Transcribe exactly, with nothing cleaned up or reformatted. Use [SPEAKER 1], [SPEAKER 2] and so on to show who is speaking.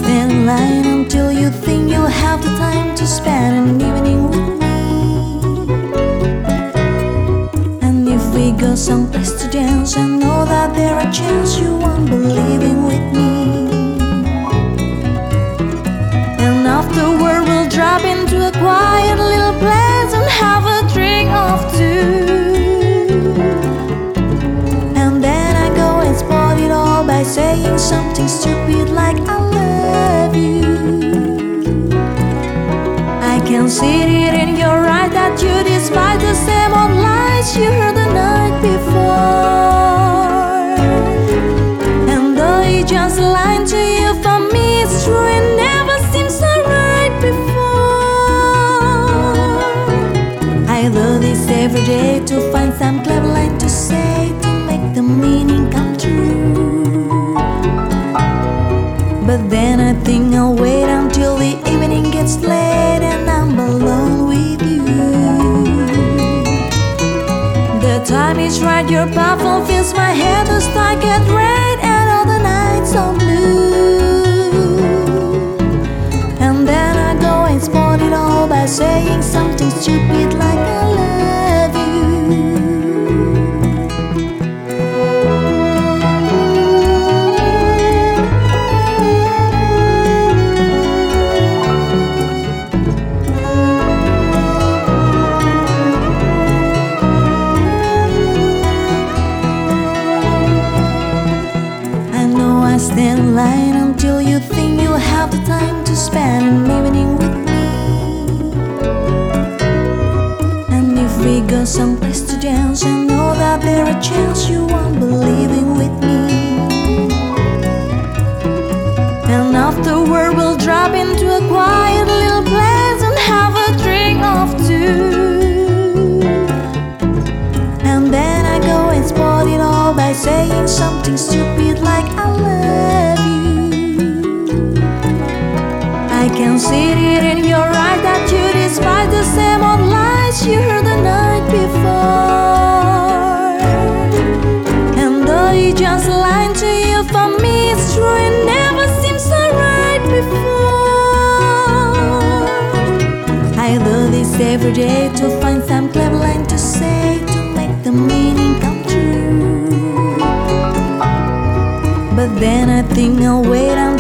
[SPEAKER 1] stand in line until you think you'll have the time to spend an evening with me. And if we go someplace to dance, I know that there are chances you won't be leaving with me. And afterward we'll drop into a quiet little place and have a drink or two. And then I go and spoil it all by saying something stupid like I love you. I can see it in your eyes that you despise the same old lies you heard the night before. And though it's just a line to you, for me it's true, it never seems so right before. I do this every day to find some clever line to say to make the meaning come true. But then I think I'll wait until the evening gets late and I'm alone with you. The time is right, your perfume fills my head, the sky gets red and all the nights are blue. And then I go and spoil it all by saying something stupid like I love you. I stand in line until you think you'll have the time to spend an evening with me. And if we go someplace to dance, I know that there are chances you won't be leaving with me. And afterward we'll drop into a quiet little place and have a drink or two. And then I go and spoil it all by saying something stupid like I love you. I can see it in your eyes that you despise the same old lies you heard the night before. And though it's just a line to you, for me it's true, it never seems so right before. I do this every day to find some clever line to say to make the meaning come true. But then I think I'll wait until